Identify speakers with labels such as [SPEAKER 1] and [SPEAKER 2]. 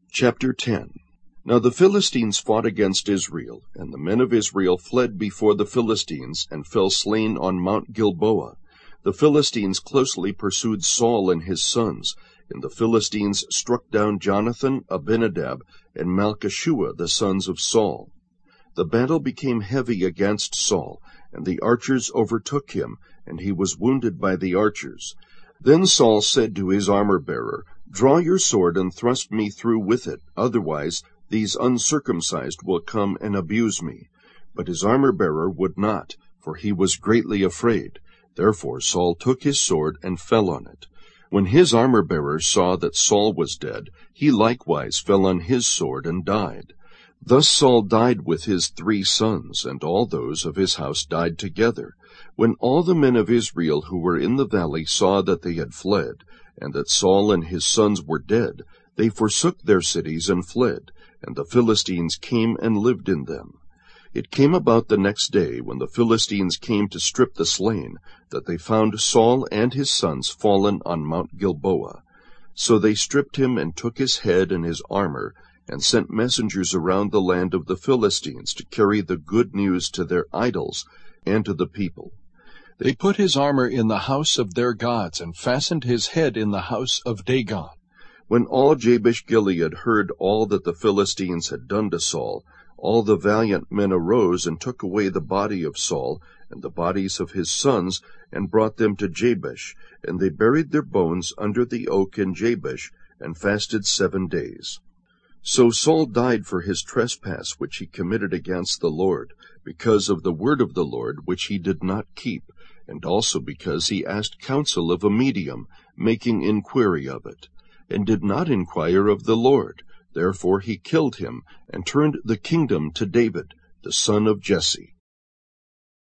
[SPEAKER 1] Chapter 10. Now the Philistines fought against Israel, and the men of Israel fled before the Philistines, and fell slain on Mount Gilboa. The Philistines closely pursued Saul and his sons, and the Philistines struck down Jonathan, Abinadab, and Malchishua, the sons of Saul. The battle became heavy against Saul, and the archers overtook him, and he was wounded by the archers. Then Saul said to his armor-bearer, "Draw your sword and thrust me through with it, otherwise these uncircumcised will come and abuse me." But his armor-bearer would not, for he was greatly afraid. Therefore Saul took his sword and fell on it. When his armor-bearer saw that Saul was dead, he likewise fell on his sword and died. Thus Saul died with his 3 sons, and all those of his house died together. When all the men of Israel who were in the valley saw that they had fled, and that Saul and his sons were dead, they forsook their cities and fled, and the Philistines came and lived in them. It came about the next day, when the Philistines came to strip the slain, that they found Saul and his sons fallen on Mount Gilboa. So they stripped him and took his head and his armor, and sent messengers around the land of the Philistines to carry the good news to their idols and to the people. They put his armor in the house of their gods, and fastened his head in the house of Dagon. When all Jabesh-Gilead heard all that the Philistines had done to Saul, all the valiant men arose and took away the body of Saul and the bodies of his sons, and brought them to Jabesh, and they buried their bones under the oak in Jabesh, and fasted 7 days. So Saul died for his trespass which he committed against the Lord, because of the word of the Lord which he did not keep, and also because he asked counsel of a medium, making inquiry of it, and did not inquire of the Lord. Therefore he killed him, and turned the kingdom to David, the son of Jesse.